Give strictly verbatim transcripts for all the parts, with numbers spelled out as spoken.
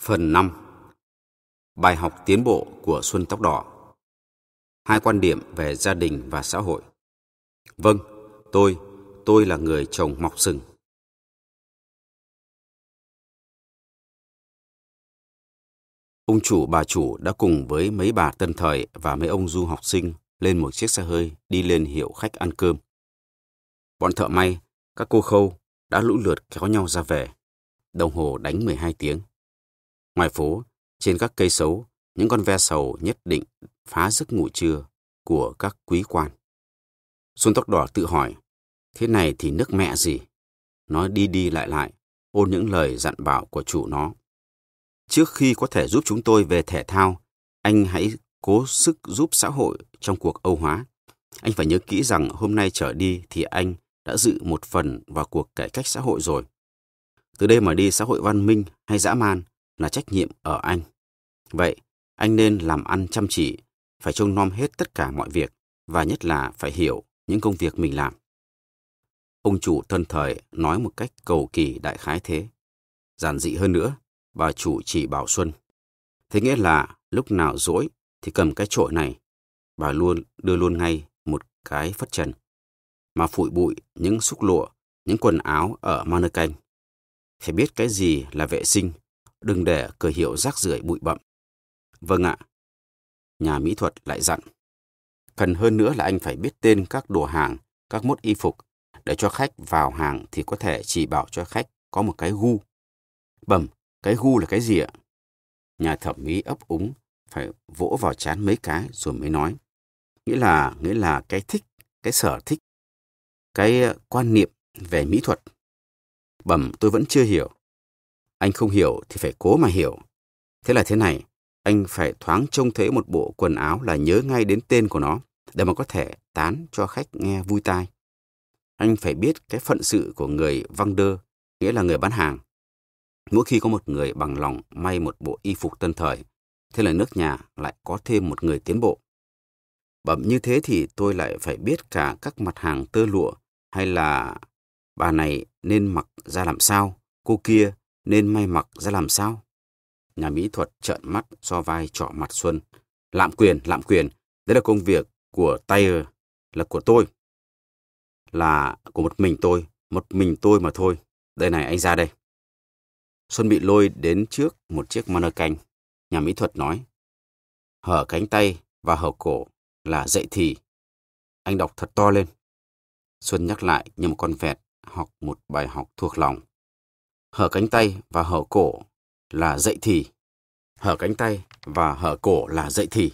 Phần năm. Bài học tiến bộ của Xuân Tóc Đỏ. Hai quan điểm về gia đình và xã hội. Vâng, tôi, tôi là người trồng mọc sừng. Ông chủ bà chủ đã cùng với mấy bà tân thời và mấy ông du học sinh lên một chiếc xe hơi đi lên hiệu khách ăn cơm. Bọn thợ may, các cô khâu đã lũ lượt kéo nhau ra về. Đồng hồ đánh mười hai tiếng. Ngoài phố, trên các cây sấu, những con ve sầu nhất định phá giấc ngủ trưa của các quý quan. Xuân Tóc Đỏ tự hỏi, thế này thì nước mẹ gì? Nó đi đi lại lại, ôn những lời dặn bảo của chủ nó. Trước khi có thể giúp chúng tôi về thể thao, anh hãy cố sức giúp xã hội trong cuộc Âu hóa. Anh phải nhớ kỹ rằng hôm nay trở đi thì anh đã dự một phần vào cuộc cải cách xã hội rồi. Từ đây mà đi xã hội văn minh hay dã man là trách nhiệm ở anh. Vậy, anh nên làm ăn chăm chỉ, phải trông nom hết tất cả mọi việc, và nhất là phải hiểu những công việc mình làm. Ông chủ tân thời nói một cách cầu kỳ đại khái thế. Giản dị hơn nữa, bà chủ chỉ bảo Xuân. Thế nghĩa là lúc nào rỗi thì cầm cái chổi này, bà luôn đưa luôn ngay một cái phất trần, mà phủi bụi những xúc lụa, những quần áo ở mannequin. Phải biết cái gì là vệ sinh, đừng để cờ hiệu rác rưởi bụi bặm. Vâng ạ. Nhà mỹ thuật lại dặn. Cần hơn nữa là anh phải biết tên các đồ hàng, các mốt y phục, để cho khách vào hàng thì có thể chỉ bảo cho khách có một cái gu. Bẩm, cái gu là cái gì ạ? Nhà thẩm mỹ ấp úng, phải vỗ vào trán mấy cái rồi mới nói. Nghĩa là, nghĩa là cái thích, cái sở thích, cái quan niệm về mỹ thuật. Bẩm, tôi vẫn chưa hiểu. Anh không hiểu thì phải cố mà hiểu. Thế là thế này, anh phải thoáng trông thấy một bộ quần áo là nhớ ngay đến tên của nó, để mà có thể tán cho khách nghe vui tai. Anh phải biết cái phận sự của người vendeur, nghĩa là người bán hàng. Mỗi khi có một người bằng lòng may một bộ y phục tân thời, thế là nước nhà lại có thêm một người tiến bộ. Bẩm, như thế thì tôi lại phải biết cả các mặt hàng tơ lụa, hay là bà này nên mặc ra làm sao, cô kia nên may mặc ra làm sao. Nhà mỹ thuật trợn mắt so vai trỏ mặt Xuân. Lạm quyền, lạm quyền, đấy là công việc của Taylor, là của tôi. Là của một mình tôi, một mình tôi mà thôi. Đây này, anh ra đây. Xuân bị lôi đến trước một chiếc mannequin. Nhà mỹ thuật nói, hở cánh tay và hở cổ là dậy thì. Anh đọc thật to lên. Xuân nhắc lại như một con vẹt học một bài học thuộc lòng. Hở cánh tay và hở cổ là dậy thì. Hở cánh tay và hở cổ là dậy thì.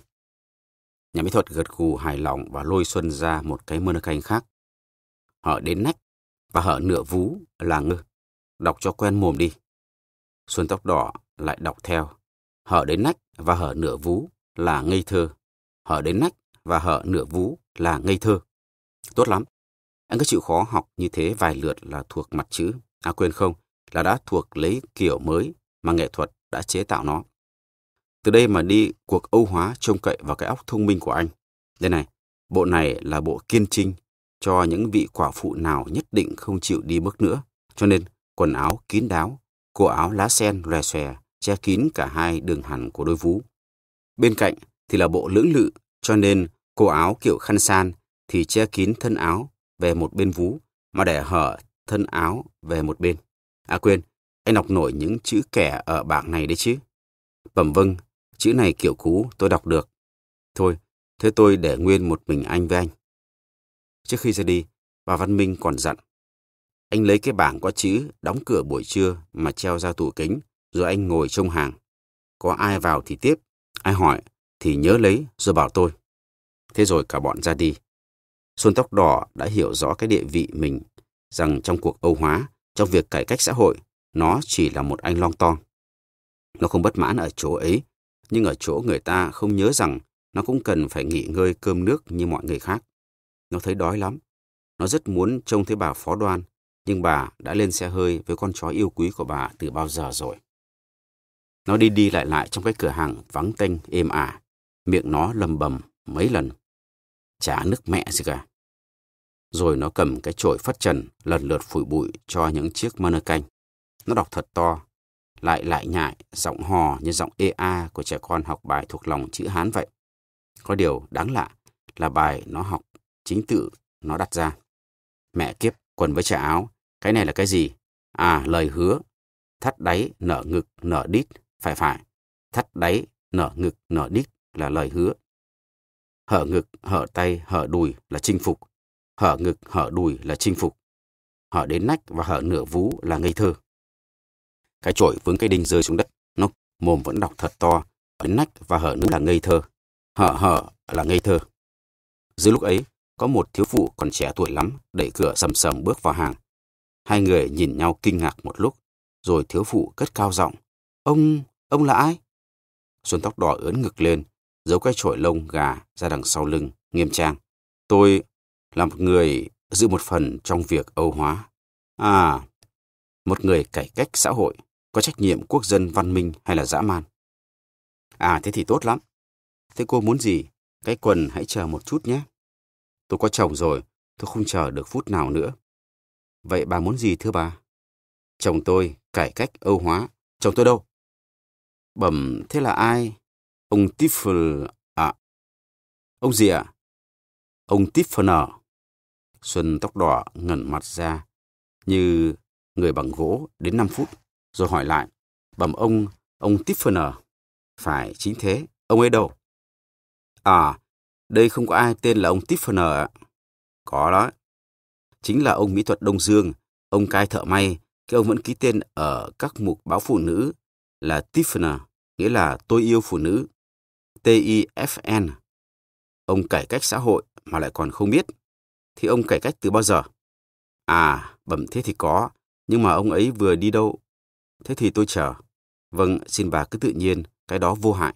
Nhà mỹ thuật gật gù hài lòng và lôi Xuân ra một cái mannequin khác. Hở đến nách và hở nửa vú là ngư. Đọc cho quen mồm đi. Xuân Tóc Đỏ lại đọc theo. Hở đến nách và hở nửa vú là ngây thơ. Hở đến nách và hở nửa vú là ngây thơ. Tốt lắm. Anh cứ chịu khó học như thế vài lượt là thuộc mặt chữ. À quên không, là đã thuộc lấy kiểu mới mà nghệ thuật đã chế tạo nó. Từ đây mà đi cuộc Âu hóa trông cậy vào cái óc thông minh của anh. Đây này, bộ này là bộ kiên trinh cho những vị quả phụ nào nhất định không chịu đi bước nữa. Cho nên quần áo kín đáo, cổ áo lá sen lòe xòe, che kín cả hai đường hằn của đôi vú. Bên cạnh thì là bộ lưỡng lự, cho nên cổ áo kiểu khăn san thì che kín thân áo về một bên vú, mà để hở thân áo về một bên. À quên, anh đọc nổi những chữ kẻ ở bảng này đấy chứ. Bẩm vâng, chữ này kiểu cú tôi đọc được. Thôi, thế tôi để nguyên một mình anh với anh. Trước khi ra đi, bà Văn Minh còn dặn. Anh lấy cái bảng có chữ đóng cửa buổi trưa mà treo ra tủ kính, rồi anh ngồi trông hàng. Có ai vào thì tiếp, ai hỏi thì nhớ lấy rồi bảo tôi. Thế rồi cả bọn ra đi. Xuân Tóc Đỏ đã hiểu rõ cái địa vị mình, rằng trong cuộc Âu hóa, trong việc cải cách xã hội, nó chỉ là một anh lon ton. Nó không bất mãn ở chỗ ấy, nhưng ở chỗ người ta không nhớ rằng nó cũng cần phải nghỉ ngơi cơm nước như mọi người khác. Nó thấy đói lắm. Nó rất muốn trông thấy bà Phó Đoan, nhưng bà đã lên xe hơi với con chó yêu quý của bà từ bao giờ rồi. Nó đi đi lại lại trong cái cửa hàng vắng tênh êm ả, miệng nó lầm bầm mấy lần. Chả nước mẹ gì cả. Rồi nó cầm cái chổi phất trần lần lượt phủi bụi cho những chiếc mannequin. Nó đọc thật to. lại lại nhại, giọng hò như giọng ê a của trẻ con học bài thuộc lòng chữ Hán vậy. Có điều đáng lạ là bài nó học chính tự nó đặt ra. Mẹ kiếp, quần với trà áo, cái này là cái gì? À, lời hứa. Thắt đáy, nở ngực, nở đít. Phải phải, thắt đáy, nở ngực, nở đít là lời hứa. Hở ngực, hở tay, hở đùi là chinh phục. Hở ngực, hở đùi là chinh phục. Hở đến nách và hở nửa vú là ngây thơ. Cái chổi vướng cây đinh rơi xuống đất, nó mồm vẫn đọc thật to. Hở đến nách và hở nửa là ngây thơ. Hở hở là ngây thơ. Giữa lúc ấy, có một thiếu phụ còn trẻ tuổi lắm, đẩy cửa sầm sầm bước vào hàng. Hai người nhìn nhau kinh ngạc một lúc, rồi thiếu phụ cất cao giọng. Ông, ông là ai? Xuân tóc đỏ ướn ngực lên, giấu cái chổi lông gà ra đằng sau lưng, nghiêm trang. Tôi là một người giữ một phần trong việc Âu hóa. À, một người cải cách xã hội, có trách nhiệm quốc dân văn minh hay là dã man? À, thế thì tốt lắm. Thế cô muốn gì? Cái quần hãy chờ một chút nhé. Tôi có chồng rồi, tôi không chờ được phút nào nữa. Vậy bà muốn gì thưa bà? Chồng tôi cải cách Âu hóa. Chồng tôi đâu? Bẩm, thế là ai? Ông Tiffel à? Ông gì ạ? À? Ông Tiffener. Xuân tóc đỏ ngẩn mặt ra như người bằng gỗ đến năm phút, rồi hỏi lại. Bẩm ông, ông Tiffener. Phải, chính thế. Ông ấy đâu? À, đây không có ai tên là ông Tiffener ạ. Có đó. Chính là ông mỹ thuật Đông Dương, ông cai thợ may. Cái ông vẫn ký tên ở các mục báo phụ nữ là Tiffener, nghĩa là tôi yêu phụ nữ. T I F N. Ông cải cách xã hội mà lại còn không biết. Thì ông cải cách từ bao giờ? À, bẩm thế thì có, nhưng mà ông ấy vừa đi đâu? Thế thì tôi chờ. Vâng, xin bà cứ tự nhiên, cái đó vô hại.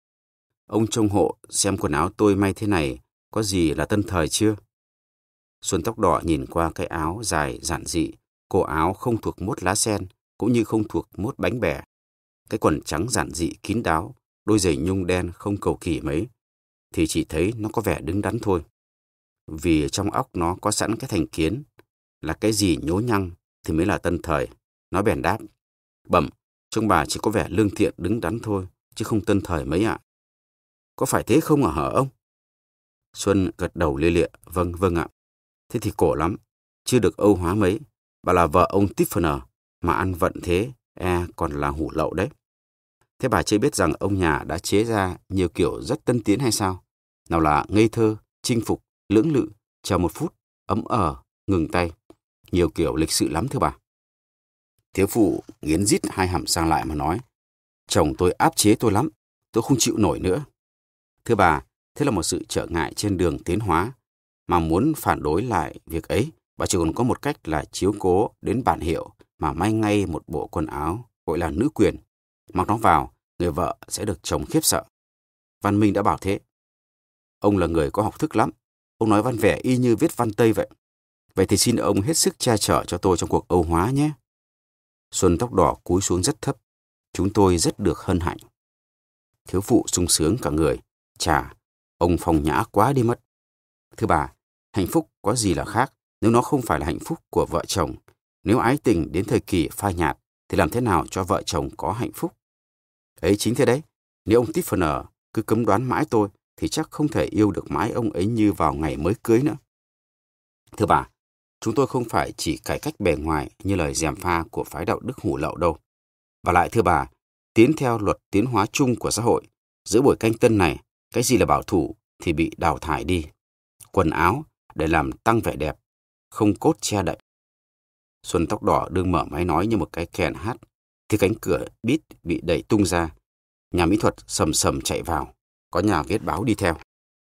Ông trông hộ xem quần áo tôi may thế này có gì là tân thời chưa? Xuân tóc đỏ nhìn qua cái áo dài giản dị, cổ áo không thuộc mốt lá sen, cũng như không thuộc mốt bánh bẻ. Cái quần trắng giản dị kín đáo, đôi giày nhung đen không cầu kỳ mấy, thì chỉ thấy nó có vẻ đứng đắn thôi. Vì trong óc nó có sẵn cái thành kiến là cái gì nhố nhăng thì mới là tân thời. Nó bèn đáp. Bẩm, trông bà chỉ có vẻ lương thiện đứng đắn thôi, chứ không tân thời mấy ạ. Có phải thế không à hả ông? Xuân gật đầu lia lịa. Vâng, vâng ạ. Thế thì cổ lắm, chưa được Âu hóa mấy. Bà là vợ ông Tiffener, mà ăn vận thế, e còn là hủ lậu đấy. Thế bà chưa biết rằng ông nhà đã chế ra nhiều kiểu rất tân tiến hay sao? Nào là ngây thơ, chinh phục, lưỡng lự, chờ một phút, ấm ờ, ngừng tay. Nhiều kiểu lịch sự lắm thưa bà. Thiếu phụ nghiến rít hai hàm sang lại mà nói. Chồng tôi áp chế tôi lắm, tôi không chịu nổi nữa. Thưa bà, thế là một sự trở ngại trên đường tiến hóa. Mà muốn phản đối lại việc ấy, bà chỉ còn có một cách là chiếu cố đến bản hiệu mà may ngay một bộ quần áo gọi là nữ quyền. Mặc nó vào, người vợ sẽ được chồng khiếp sợ. Văn Minh đã bảo thế. Ông là người có học thức lắm. Ông nói văn vẻ y như viết văn Tây vậy. Vậy thì xin ông hết sức che chở cho tôi trong cuộc Âu hóa nhé. Xuân tóc đỏ cúi xuống rất thấp. Chúng tôi rất được hân hạnh. Thiếu phụ sung sướng cả người. Chà, ông phong nhã quá đi mất. Thưa bà, hạnh phúc có gì là khác nếu nó không phải là hạnh phúc của vợ chồng. Nếu ái tình đến thời kỳ phai nhạt thì làm thế nào cho vợ chồng có hạnh phúc? Ấy chính thế đấy. Nếu ông Tiffener cứ cấm đoán mãi tôi thì chắc không thể yêu được mãi ông ấy như vào ngày mới cưới nữa. Thưa bà, chúng tôi không phải chỉ cải cách bề ngoài như lời gièm pha của phái đạo đức hủ lậu đâu. Và lại thưa bà, tiến theo luật tiến hóa chung của xã hội, giữa buổi canh tân này, cái gì là bảo thủ thì bị đào thải đi. Quần áo để làm tăng vẻ đẹp, không cốt che đậy. Xuân tóc đỏ đương mở máy nói như một cái kèn hát, thì cánh cửa bít bị đẩy tung ra. Nhà mỹ thuật sầm sầm chạy vào, có nhà viết báo đi theo.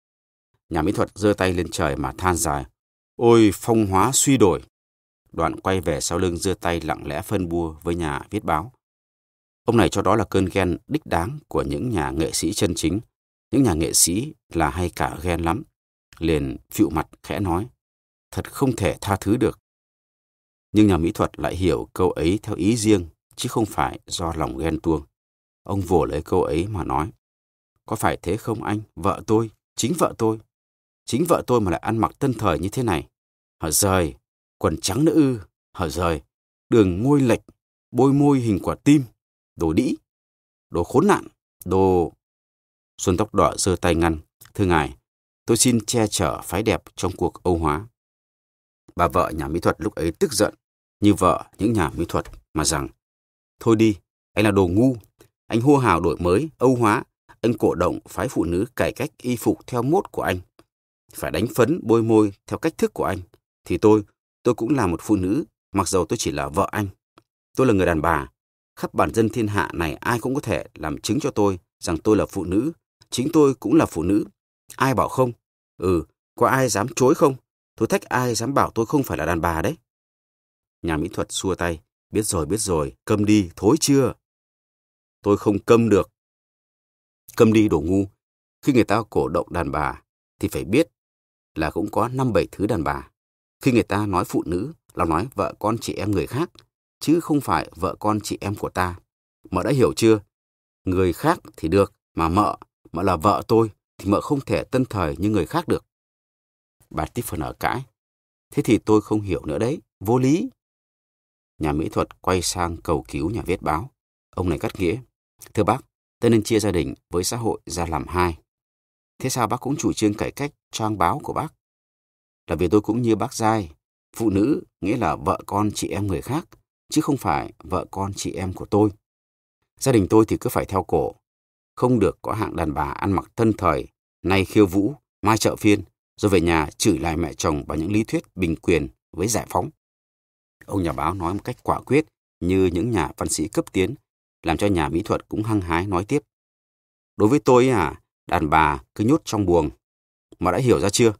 Nhà mỹ thuật giơ tay lên trời mà than dài. Ôi, phong hóa suy đổi. Đoạn quay về sau lưng giơ tay lặng lẽ phân bua với nhà viết báo. Ông này cho đó là cơn ghen đích đáng của những nhà nghệ sĩ chân chính. Những nhà nghệ sĩ là hay cả ghen lắm. Liền phịu mặt khẽ nói. Thật không thể tha thứ được. Nhưng nhà mỹ thuật lại hiểu câu ấy theo ý riêng, chứ không phải do lòng ghen tuông. Ông vồ lấy câu ấy mà nói. Có phải thế không anh? Vợ tôi, chính vợ tôi. Chính vợ tôi mà lại ăn mặc tân thời như thế này. Hở rời, quần trắng nữa ư. Hở rời, đường ngôi lệch, bôi môi hình quả tim. Đồ đĩ, đồ khốn nạn, đồ... Xuân tóc đỏ giơ tay ngăn. Thưa ngài, tôi xin che chở phái đẹp trong cuộc âu hóa. Bà vợ nhà mỹ thuật lúc ấy tức giận, như vợ những nhà mỹ thuật, mà rằng: Thôi đi, anh là đồ ngu. Anh hô hào đổi mới, âu hóa. Anh cổ động phái phụ nữ cải cách y phục theo mốt của anh. Phải đánh phấn, bôi môi theo cách thức của anh. Thì tôi, tôi cũng là một phụ nữ, mặc dầu tôi chỉ là vợ anh. Tôi là người đàn bà. Khắp bản dân thiên hạ này ai cũng có thể làm chứng cho tôi rằng tôi là phụ nữ. Chính tôi cũng là phụ nữ. Ai bảo không? Ừ, có ai dám chối không? Tôi thách ai dám bảo tôi không phải là đàn bà đấy. Nhà mỹ thuật xua tay. Biết rồi, biết rồi, câm đi, thối chưa? Tôi không câm được. Câm đi, đồ ngu. Khi người ta cổ động đàn bà thì phải biết là cũng có năm bảy thứ đàn bà. Khi người ta nói phụ nữ là nói vợ con chị em người khác, chứ không phải vợ con chị em của ta. Mợ đã hiểu chưa? Người khác thì được, mà mợ, mợ là vợ tôi, thì mợ không thể tân thời như người khác được. Bà Tiffany cãi. Thế thì tôi không hiểu nữa đấy, vô lý. Nhà mỹ thuật quay sang cầu cứu nhà viết báo. Ông này cắt nghĩa. Thưa bác, tôi nên chia gia đình với xã hội ra làm hai. Thế sao bác cũng chủ trương cải cách trang báo của bác? Là vì tôi cũng như bác Giai, phụ nữ nghĩa là vợ con chị em người khác, chứ không phải vợ con chị em của tôi. Gia đình tôi thì cứ phải theo cổ, không được có hạng đàn bà ăn mặc tân thời, nay khiêu vũ, mai chợ phiên, rồi về nhà chửi lại mẹ chồng bằng những lý thuyết bình quyền với giải phóng. Ông nhà báo nói một cách quả quyết như những nhà văn sĩ cấp tiến, làm cho nhà mỹ thuật cũng hăng hái nói tiếp. Đối với tôi à, đàn bà cứ nhốt trong buồng. Mà đã hiểu ra chưa?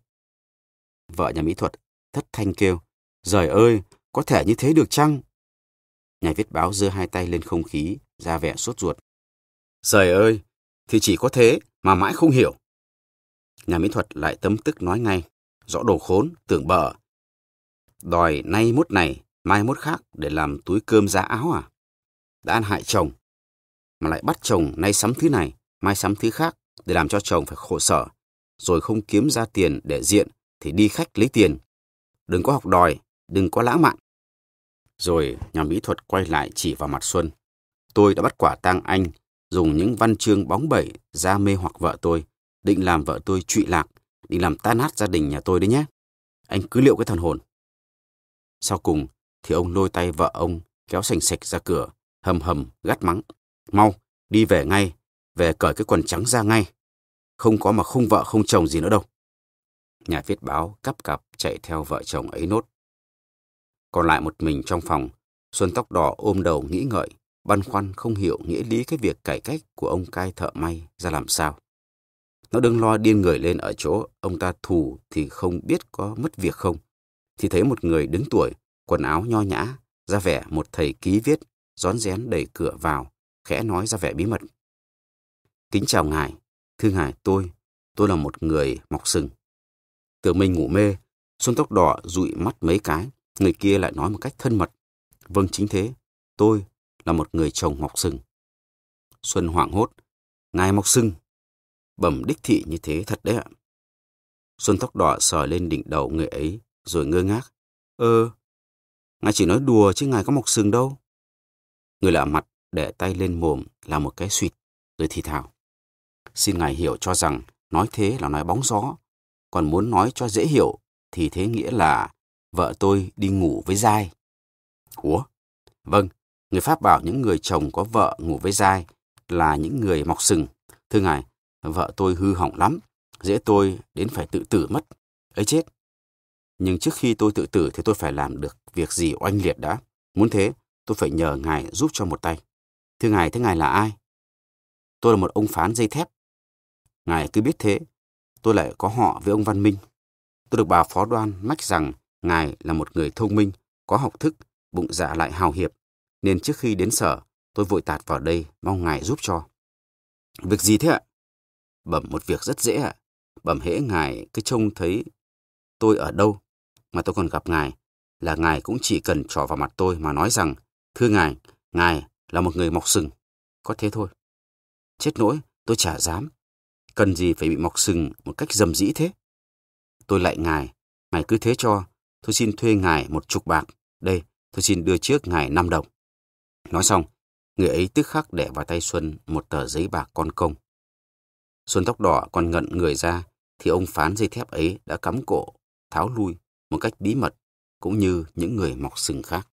Vợ nhà mỹ thuật thất thanh kêu. Giời ơi, có thể như thế được chăng? Nhà viết báo giơ hai tay lên không khí, ra vẻ sốt ruột. Giời ơi, thì chỉ có thế mà mãi không hiểu. Nhà mỹ thuật lại tấm tức nói ngay. Rõ đồ khốn, tưởng bợ. Đòi nay mốt này, mai mốt khác để làm túi cơm giá áo à? Đã ăn hại chồng, mà lại bắt chồng nay sắm thứ này, mai sắm thứ khác để làm cho chồng phải khổ sở, rồi không kiếm ra tiền để diện thì đi khách lấy tiền. Đừng có học đòi, đừng có lãng mạn. Rồi nhà mỹ thuật quay lại chỉ vào mặt Xuân. Tôi đã bắt quả tang anh dùng những văn chương bóng bẩy ra mê hoặc vợ tôi, định làm vợ tôi trụy lạc, định làm tan nát gia đình nhà tôi đấy nhé. Anh cứ liệu cái thần hồn. Sau cùng thì ông lôi tay vợ ông kéo sành sạch ra cửa, hầm hầm gắt mắng. Mau, đi về ngay, về cởi cái quần trắng ra ngay. Không có mà không vợ không chồng gì nữa đâu. Nhà viết báo cắp cặp chạy theo vợ chồng ấy nốt. Còn lại một mình trong phòng, Xuân tóc đỏ ôm đầu nghĩ ngợi, băn khoăn không hiểu nghĩa lý cái việc cải cách của ông cai thợ may ra làm sao. Nó đừng lo điên người lên ở chỗ ông ta thù thì không biết có mất việc không. Thì thấy một người đứng tuổi, quần áo nho nhã, ra vẻ một thầy ký viết, rón rén đẩy cửa vào, khẽ nói ra vẻ bí mật. Kính chào ngài, thưa ngài tôi, tôi là một người mọc sừng. Tưởng mình ngủ mê, Xuân tóc đỏ dụi mắt mấy cái, người kia lại nói một cách thân mật. Vâng chính thế, tôi là một người chồng mọc sừng. Xuân hoảng hốt, ngài mọc sừng. Bẩm đích thị như thế thật đấy ạ. Xuân tóc đỏ sờ lên đỉnh đầu người ấy, rồi ngơ ngác. Ơ, ngài chỉ nói đùa chứ ngài có mọc sừng đâu. Người lạ mặt để tay lên mồm là một cái suýt, rồi thì thào. Xin ngài hiểu cho rằng nói thế là nói bóng gió, còn muốn nói cho dễ hiểu thì thế nghĩa là vợ tôi đi ngủ với Giai. Ủa? Vâng, người Pháp bảo những người chồng có vợ ngủ với Giai là những người mọc sừng. Thưa ngài, vợ tôi hư hỏng lắm, dễ tôi đến phải tự tử mất. Ấy chết! Nhưng trước khi tôi tự tử thì tôi phải làm được việc gì oanh liệt đã. Muốn thế, tôi phải nhờ ngài giúp cho một tay. Thưa ngài, thế ngài là ai? Tôi là một ông phán dây thép. Ngài cứ biết thế, tôi lại có họ với ông Văn Minh. Tôi được bà phó đoan mách rằng ngài là một người thông minh, có học thức, bụng dạ lại hào hiệp, nên trước khi đến sở, tôi vội tạt vào đây mong ngài giúp cho. Việc gì thế ạ? Bẩm một việc rất dễ ạ. Bẩm hễ ngài cứ trông thấy tôi ở đâu mà tôi còn gặp ngài, là ngài cũng chỉ cần trỏ vào mặt tôi mà nói rằng, thưa ngài, ngài là một người mọc sừng. Có thế thôi. Chết nỗi, tôi chả dám. Cần gì phải bị mọc sừng một cách rầm rĩ thế? Tôi lạy ngài, ngài cứ thế cho. Tôi xin thuê ngài một chục bạc. Đây, tôi xin đưa trước ngài năm đồng. Nói xong, Người ấy tức khắc để vào tay Xuân một tờ giấy bạc con công. Xuân tóc đỏ còn ngẩn người ra thì ông phán dây thép ấy đã cắm cổ, tháo lui một cách bí mật, cũng như những người mọc sừng khác.